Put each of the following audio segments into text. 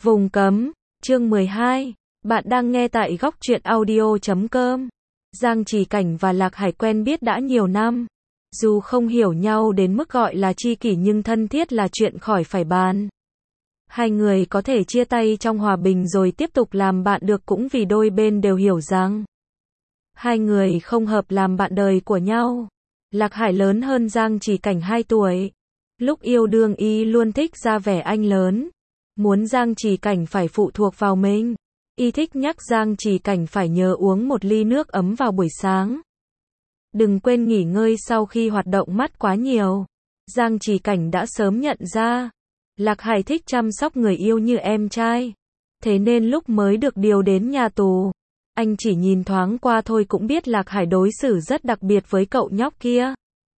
Vùng cấm, chương 12. Bạn đang nghe tại góc truyện audio.com. Giang Chỉ Cảnh và Lạc Hải quen biết đã nhiều năm. Dù không hiểu nhau đến mức gọi là tri kỷ nhưng thân thiết là chuyện khỏi phải bàn. Hai người có thể chia tay trong hòa bình rồi tiếp tục làm bạn được cũng vì đôi bên đều hiểu rằng hai người không hợp làm bạn đời của nhau. Lạc Hải lớn hơn Giang Chỉ Cảnh 2 tuổi. Lúc yêu đương y luôn thích ra vẻ anh lớn. Muốn Giang Chỉ Cảnh phải phụ thuộc vào mình. Y thích nhắc Giang Chỉ Cảnh phải nhớ uống một ly nước ấm vào buổi sáng. Đừng quên nghỉ ngơi sau khi hoạt động mắt quá nhiều. Giang Chỉ Cảnh đã sớm nhận ra. Lạc Hải thích chăm sóc người yêu như em trai. Thế nên lúc mới được điều đến nhà tù, anh chỉ nhìn thoáng qua thôi cũng biết Lạc Hải đối xử rất đặc biệt với cậu nhóc kia.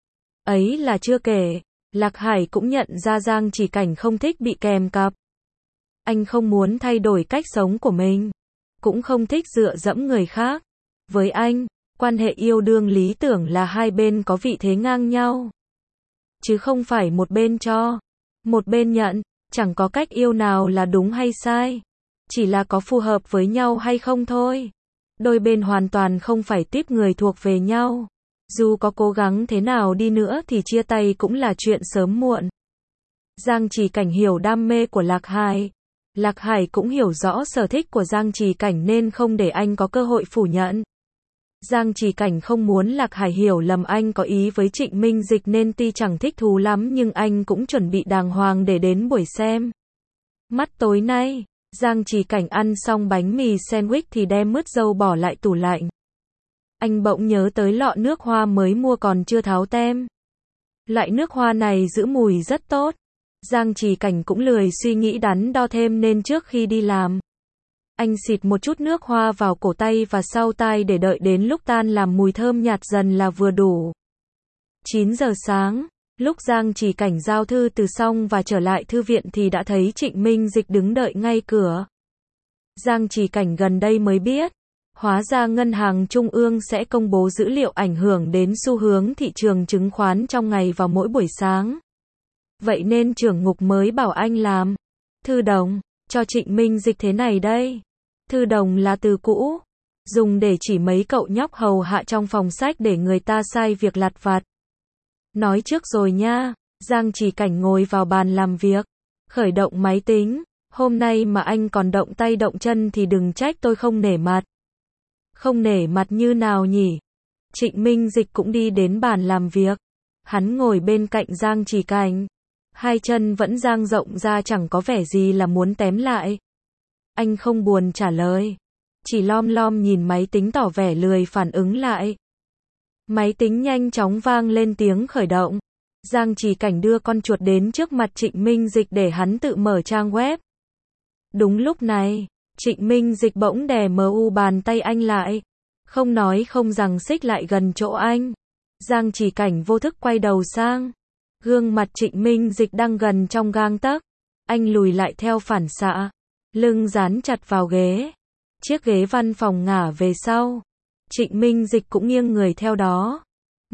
Ấy là chưa kể, Lạc Hải cũng nhận ra Giang Chỉ Cảnh không thích bị kèm cặp. Anh không muốn thay đổi cách sống của mình, cũng không thích dựa dẫm người khác. Với anh, quan hệ yêu đương lý tưởng là hai bên có vị thế ngang nhau. Chứ không phải một bên cho, một bên nhận, chẳng có cách yêu nào là đúng hay sai. Chỉ là có phù hợp với nhau hay không thôi. Đôi bên hoàn toàn không phải tiếp người thuộc về nhau. Dù có cố gắng thế nào đi nữa thì chia tay cũng là chuyện sớm muộn. Giang Chỉ Cảnh hiểu đam mê của Lạc Hải. Lạc Hải cũng hiểu rõ sở thích của Giang Chỉ Cảnh nên không để anh có cơ hội phủ nhận. Giang Chỉ Cảnh không muốn Lạc Hải hiểu lầm anh có ý với Trịnh Minh Dịch nên tuy chẳng thích thú lắm nhưng anh cũng chuẩn bị đàng hoàng để đến buổi xem. Mắt tối nay, Giang Chỉ Cảnh ăn xong bánh mì sandwich thì đem mứt dâu bỏ lại tủ lạnh. Anh bỗng nhớ tới lọ nước hoa mới mua còn chưa tháo tem. Loại nước hoa này giữ mùi rất tốt. Giang Chỉ Cảnh cũng lười suy nghĩ đắn đo thêm nên trước khi đi làm, anh xịt một chút nước hoa vào cổ tay và sau tai để đợi đến lúc tan làm mùi thơm nhạt dần là vừa đủ. 9 giờ sáng, lúc Giang Chỉ Cảnh giao thư từ xong và trở lại thư viện thì đã thấy Trịnh Minh Dịch đứng đợi ngay cửa. Giang Chỉ Cảnh gần đây mới biết, hóa ra Ngân hàng Trung ương sẽ công bố dữ liệu ảnh hưởng đến xu hướng thị trường chứng khoán trong ngày vào mỗi buổi sáng. Vậy nên trưởng ngục mới bảo anh làm thư đồng cho Trịnh Minh Dịch thế này đây. Thư đồng là từ cũ, dùng để chỉ mấy cậu nhóc hầu hạ trong phòng sách để người ta sai việc lặt vặt. Nói trước rồi nha. Giang Chỉ Cảnh ngồi vào bàn làm việc, khởi động máy tính. Hôm nay mà anh còn động tay động chân thì đừng trách tôi không nể mặt. Không nể mặt như nào nhỉ? Trịnh Minh Dịch cũng đi đến bàn làm việc. Hắn ngồi bên cạnh Giang Chỉ Cảnh. Hai chân vẫn dang rộng ra chẳng có vẻ gì là muốn tém lại. Anh không buồn trả lời. Chỉ lom lom nhìn máy tính tỏ vẻ lười phản ứng lại. Máy tính nhanh chóng vang lên tiếng khởi động. Giang Chỉ Cảnh đưa con chuột đến trước mặt Trịnh Minh Dịch để hắn tự mở trang web. Đúng lúc này, Trịnh Minh Dịch bỗng đè bàn tay anh lại. Không nói không rằng xích lại gần chỗ anh. Giang Chỉ Cảnh vô thức quay đầu sang. Gương mặt Trịnh Minh Dịch đang gần trong gang tấc. Anh lùi lại theo phản xạ, lưng dán chặt vào ghế. Chiếc ghế văn phòng ngả về sau. Trịnh Minh Dịch cũng nghiêng người theo đó.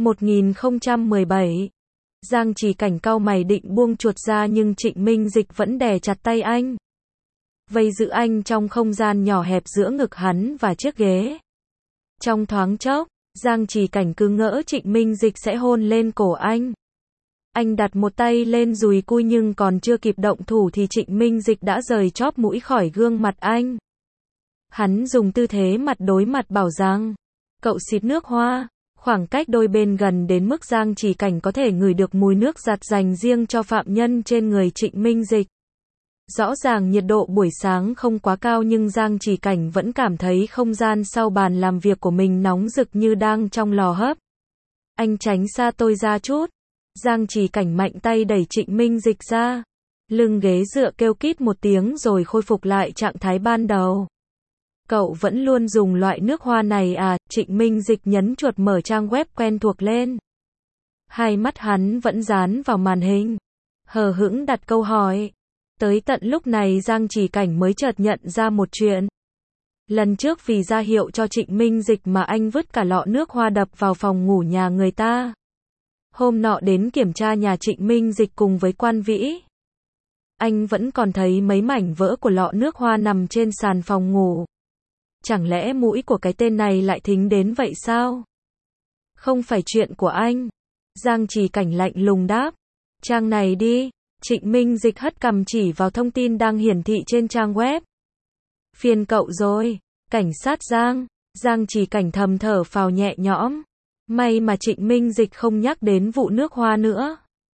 1017. Giang Chỉ Cảnh cau mày định buông chuột ra nhưng Trịnh Minh Dịch vẫn đè chặt tay anh, vây giữ anh trong không gian nhỏ hẹp giữa ngực hắn và chiếc ghế. Trong thoáng chốc, Giang Chỉ Cảnh cứ ngỡ Trịnh Minh Dịch sẽ hôn lên cổ anh. Anh đặt một tay lên dùi cui nhưng còn chưa kịp động thủ thì Trịnh Minh Dịch đã rời chóp mũi khỏi gương mặt anh. Hắn dùng tư thế mặt đối mặt bảo rằng, cậu xịt nước hoa. Khoảng cách đôi bên gần đến mức Giang Chỉ Cảnh có thể ngửi được mùi nước giặt dành riêng cho phạm nhân trên người Trịnh Minh Dịch. Rõ ràng nhiệt độ buổi sáng không quá cao nhưng Giang Chỉ Cảnh vẫn cảm thấy không gian sau bàn làm việc của mình nóng rực như đang trong lò hấp. Anh tránh xa tôi ra chút. Giang Chỉ Cảnh mạnh tay đẩy Trịnh Minh Dịch ra. Lưng ghế dựa kêu kít một tiếng rồi khôi phục lại trạng thái ban đầu. Cậu vẫn luôn dùng loại nước hoa này à? Trịnh Minh Dịch nhấn chuột mở trang web quen thuộc lên. Hai mắt hắn vẫn dán vào màn hình, hờ hững đặt câu hỏi. Tới tận lúc này Giang Chỉ Cảnh mới chợt nhận ra một chuyện. Lần trước vì ra hiệu cho Trịnh Minh Dịch mà anh vứt cả lọ nước hoa đập vào phòng ngủ nhà người ta. Hôm nọ đến kiểm tra nhà Trịnh Minh Dịch cùng với Quan Vĩ. Anh vẫn còn thấy mấy mảnh vỡ của lọ nước hoa nằm trên sàn phòng ngủ. Chẳng lẽ mũi của cái tên này lại thính đến vậy sao? Không phải chuyện của anh. Giang Trì Cảnh lạnh lùng đáp. Trang này đi. Trịnh Minh Dịch hất cằm chỉ vào thông tin đang hiển thị trên trang web. Phiền cậu rồi. Cảnh sát Giang. Giang Trì Cảnh thầm thở phào nhẹ nhõm. May mà Trịnh Minh Dịch không nhắc đến vụ nước hoa nữa.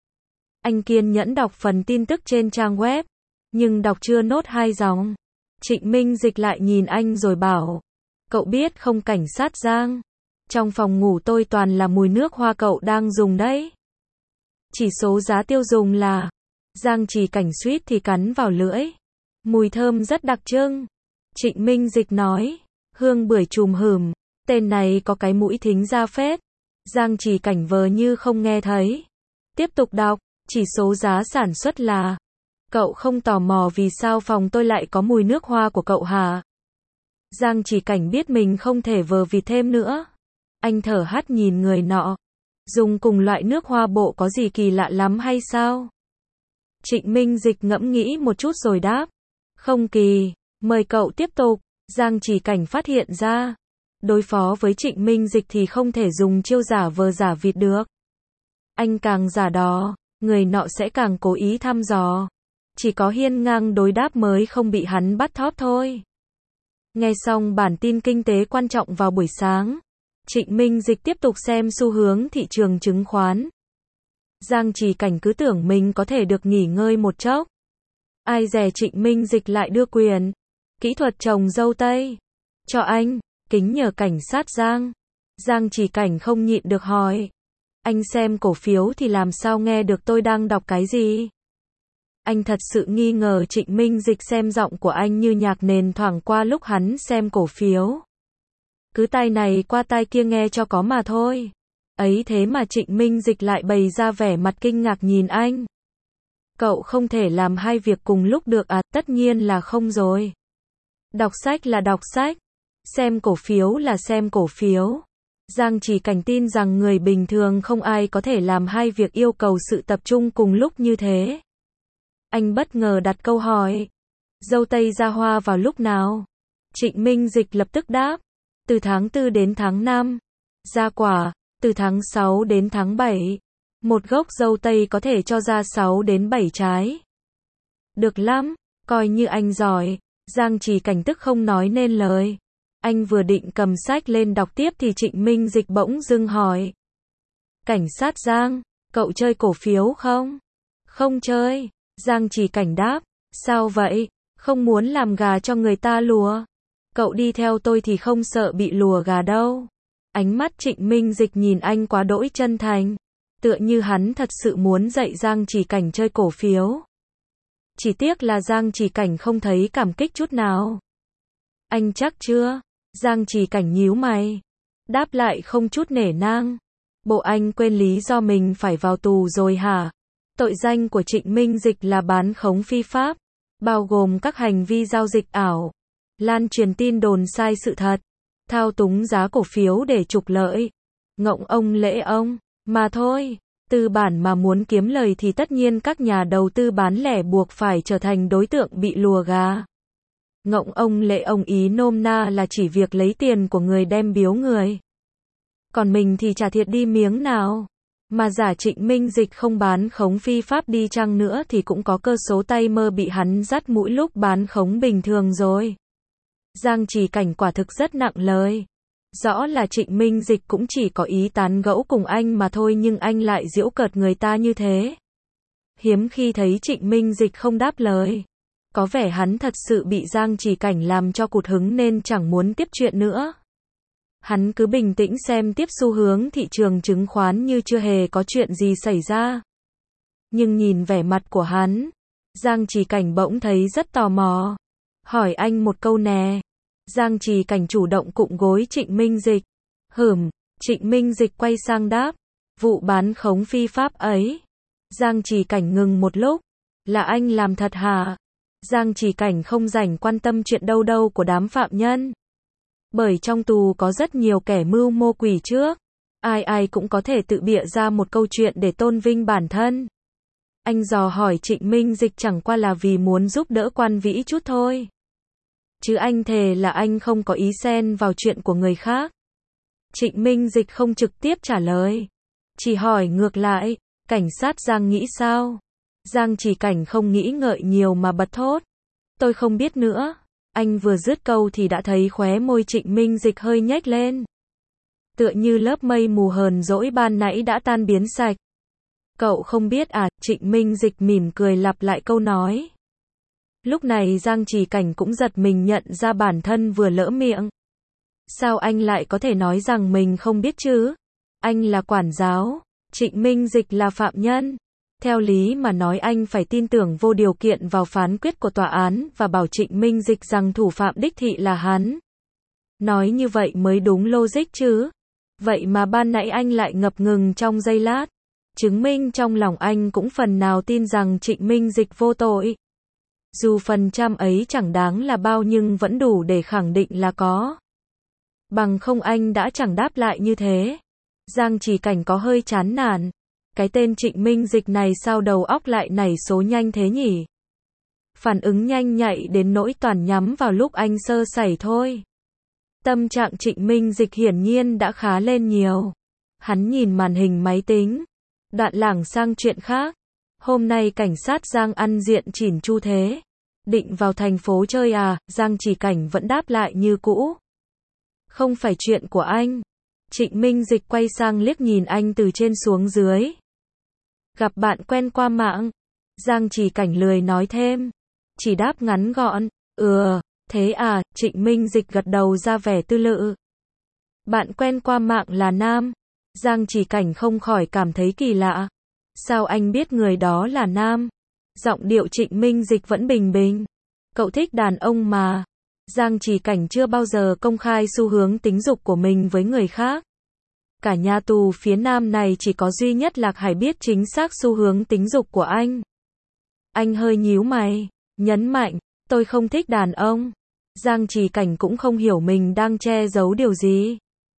Anh kiên nhẫn đọc phần tin tức trên trang web. Nhưng đọc chưa nốt 2 dòng. Trịnh Minh Dịch lại nhìn anh rồi bảo. Cậu biết không cảnh sát Giang. Trong phòng ngủ tôi toàn là mùi nước hoa cậu đang dùng đấy. Chỉ số giá tiêu dùng là. Giang Trì Cảnh suýt thì cắn vào lưỡi. Mùi thơm rất đặc trưng. Trịnh Minh Dịch nói. Hương bưởi chùm hửm. Tên này có cái mũi thính ra phết. Giang Trì Cảnh vờ như không nghe thấy. Tiếp tục đọc. Chỉ số giá sản xuất là. Cậu không tò mò vì sao phòng tôi lại có mùi nước hoa của cậu hả? Giang Trì Cảnh biết mình không thể vờ vịt thêm nữa. Anh thở hắt nhìn người nọ. Dùng cùng loại nước hoa bộ có gì kỳ lạ lắm hay sao? Trịnh Minh Dịch ngẫm nghĩ một chút rồi đáp. Không kỳ, mời cậu tiếp tục. Giang Trì Cảnh phát hiện ra. Đối phó với Trịnh Minh Dịch thì không thể dùng chiêu giả vờ giả vịt được. Anh càng giả đò, người nọ sẽ càng cố ý thăm dò. Chỉ có hiên ngang đối đáp mới không bị hắn bắt thóp thôi. Nghe xong bản tin kinh tế quan trọng vào buổi sáng, Trịnh Minh Dịch tiếp tục xem xu hướng thị trường chứng khoán. Giang Trì Cảnh cứ tưởng mình có thể được nghỉ ngơi một chốc. Ai dè Trịnh Minh Dịch lại đưa quyền kỹ thuật trồng dâu tây cho anh, kính nhờ cảnh sát Giang. Giang Trì Cảnh không nhịn được hỏi. Anh xem cổ phiếu thì làm sao nghe được tôi đang đọc cái gì? Anh thật sự nghi ngờ Trịnh Minh Dịch xem giọng của anh như nhạc nền thoảng qua lúc hắn xem cổ phiếu. Cứ tai này qua tai kia nghe cho có mà thôi. Ấy thế mà Trịnh Minh Dịch lại bày ra vẻ mặt kinh ngạc nhìn anh. Cậu không thể làm hai việc cùng lúc được à? Tất nhiên là không rồi. Đọc sách là đọc sách. Xem cổ phiếu là xem cổ phiếu. Giang Trì Cảnh tin rằng người bình thường không ai có thể làm hai việc yêu cầu sự tập trung cùng lúc như thế. Anh bất ngờ đặt câu hỏi. Dâu tây ra hoa vào lúc nào? Trịnh Minh Dịch lập tức đáp. Từ tháng 4 đến tháng 5. Ra quả, từ tháng 6 đến tháng 7. Một gốc dâu tây có thể cho ra 6 đến 7 trái. Được lắm, coi như anh giỏi. Giang Trì Cảnh tức không nói nên lời. Anh vừa định cầm sách lên đọc tiếp thì Trịnh Minh Dịch bỗng dưng hỏi. Cảnh sát Giang, cậu chơi cổ phiếu không? Không chơi. Giang Trì Cảnh đáp. Sao vậy? Không muốn làm gà cho người ta lùa. Cậu đi theo tôi thì không sợ bị lùa gà đâu. Ánh mắt Trịnh Minh Dịch nhìn anh quá đỗi chân thành. Tựa như hắn thật sự muốn dạy Giang Trì Cảnh chơi cổ phiếu. Chỉ tiếc là Giang Trì Cảnh không thấy cảm kích chút nào. Anh chắc chưa? Giang Trì Cảnh nhíu mày. Đáp lại không chút nể nang. Bộ anh quên lý do mình phải vào tù rồi hả? Tội danh của Trịnh Minh Dịch là bán khống phi pháp, bao gồm các hành vi giao dịch ảo, lan truyền tin đồn sai sự thật, thao túng giá cổ phiếu để trục lợi. Ngộng ông lễ ông, mà thôi. Tư bản mà muốn kiếm lời thì tất nhiên các nhà đầu tư bán lẻ buộc phải trở thành đối tượng bị lùa gà. Ngộng ông lễ ông ý nôm na là chỉ việc lấy tiền của người đem biếu người. Còn mình thì trả thiệt đi miếng nào. Mà giả Trịnh Minh Dịch không bán khống phi pháp đi chăng nữa thì cũng có cơ số tay mơ bị hắn dắt mũi lúc bán khống bình thường rồi. Giang Trì Cảnh quả thực rất nặng lời. Rõ là Trịnh Minh Dịch cũng chỉ có ý tán gẫu cùng anh mà thôi nhưng anh lại giễu cợt người ta như thế. Hiếm khi thấy Trịnh Minh Dịch không đáp lời. Có vẻ hắn thật sự bị Giang Trì Cảnh làm cho cụt hứng nên chẳng muốn tiếp chuyện nữa. Hắn cứ bình tĩnh xem tiếp xu hướng thị trường chứng khoán như chưa hề có chuyện gì xảy ra. Nhưng nhìn vẻ mặt của hắn, Giang Trì Cảnh bỗng thấy rất tò mò. Hỏi anh một câu nè. Giang Trì Cảnh chủ động cụm gối Trịnh Minh Dịch. Trịnh Minh Dịch quay sang đáp. Vụ bán khống phi pháp ấy. Giang Trì Cảnh ngừng một lúc. Là anh làm thật hả? Giang Trì Cảnh không rảnh quan tâm chuyện đâu của đám phạm nhân. Bởi trong tù có rất nhiều kẻ mưu mô quỷ trước. Ai cũng có thể tự bịa ra một câu chuyện để tôn vinh bản thân. Anh dò hỏi Trịnh Minh Dịch chẳng qua là vì muốn giúp đỡ Quan Vĩ chút thôi. Chứ anh thề là anh không có ý xen vào chuyện của người khác. Trịnh Minh Dịch không trực tiếp trả lời. Chỉ hỏi ngược lại, cảnh sát Giang nghĩ sao? Giang Chỉ Cảnh không nghĩ ngợi nhiều mà bật thốt. Tôi không biết nữa. Anh vừa dứt câu thì đã thấy khóe môi Trịnh Minh Dịch hơi nhếch lên. Tựa như lớp mây mù hờn dỗi ban nãy đã tan biến sạch. Cậu không biết à? Trịnh Minh Dịch mỉm cười lặp lại câu nói. Lúc này Giang Chỉ Cảnh cũng giật mình nhận ra bản thân vừa lỡ miệng. Sao anh lại có thể nói rằng mình không biết chứ? Anh là quản giáo, Trịnh Minh Dịch là phạm nhân. Theo lý mà nói anh phải tin tưởng vô điều kiện vào phán quyết của tòa án và bảo Trịnh Minh Dịch rằng thủ phạm đích thị là hắn. Nói như vậy mới đúng logic chứ. Vậy mà ban nãy anh lại ngập ngừng trong giây lát. Chứng minh trong lòng anh cũng phần nào tin rằng Trịnh Minh Dịch vô tội. Dù phần trăm ấy chẳng đáng là bao nhưng vẫn đủ để khẳng định là có. Bằng không anh đã chẳng đáp lại như thế. Giang Chỉ Cảnh có hơi chán nản. Cái tên Trịnh Minh Dịch này sao đầu óc lại nảy số nhanh thế nhỉ? Phản ứng nhanh nhạy đến nỗi toàn nhắm vào lúc anh sơ sẩy thôi. Tâm trạng Trịnh Minh Dịch hiển nhiên đã khá lên nhiều. Hắn nhìn màn hình máy tính. Đoạn lảng sang chuyện khác. Hôm nay cảnh sát Giang ăn diện chỉn chu thế. Định vào thành phố chơi à? Giang Chỉ Cảnh vẫn đáp lại như cũ. Không phải chuyện của anh. Trịnh Minh Dịch quay sang liếc nhìn anh từ trên xuống dưới. Gặp bạn quen qua mạng. Giang Chỉ Cảnh lười nói thêm. Chỉ đáp ngắn gọn. Thế à? Trịnh Minh Dịch gật đầu ra vẻ tư lự. Bạn quen qua mạng là nam. Giang Chỉ Cảnh không khỏi cảm thấy kỳ lạ. Sao anh biết người đó là nam? Giọng điệu Trịnh Minh Dịch vẫn bình bình. Cậu thích đàn ông mà. Giang Chỉ Cảnh chưa bao giờ công khai xu hướng tính dục của mình với người khác. Cả nhà tù phía nam này chỉ có duy nhất Lạc Hải biết chính xác xu hướng tính dục của anh. Anh hơi nhíu mày, nhấn mạnh, tôi không thích đàn ông. Giang Chỉ Cảnh cũng không hiểu mình đang che giấu điều gì.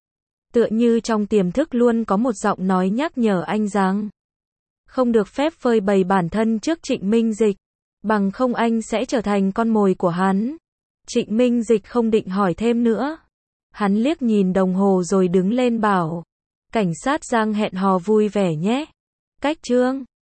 Tựa như trong tiềm thức luôn có một giọng nói nhắc nhở anh rằng không được phép phơi bày bản thân trước Trịnh Minh Dịch, bằng không anh sẽ trở thành con mồi của hắn. Trịnh Minh Dịch không định hỏi thêm nữa. Hắn liếc nhìn đồng hồ rồi đứng lên bảo, cảnh sát Giang hẹn hò vui vẻ nhé. Cách chương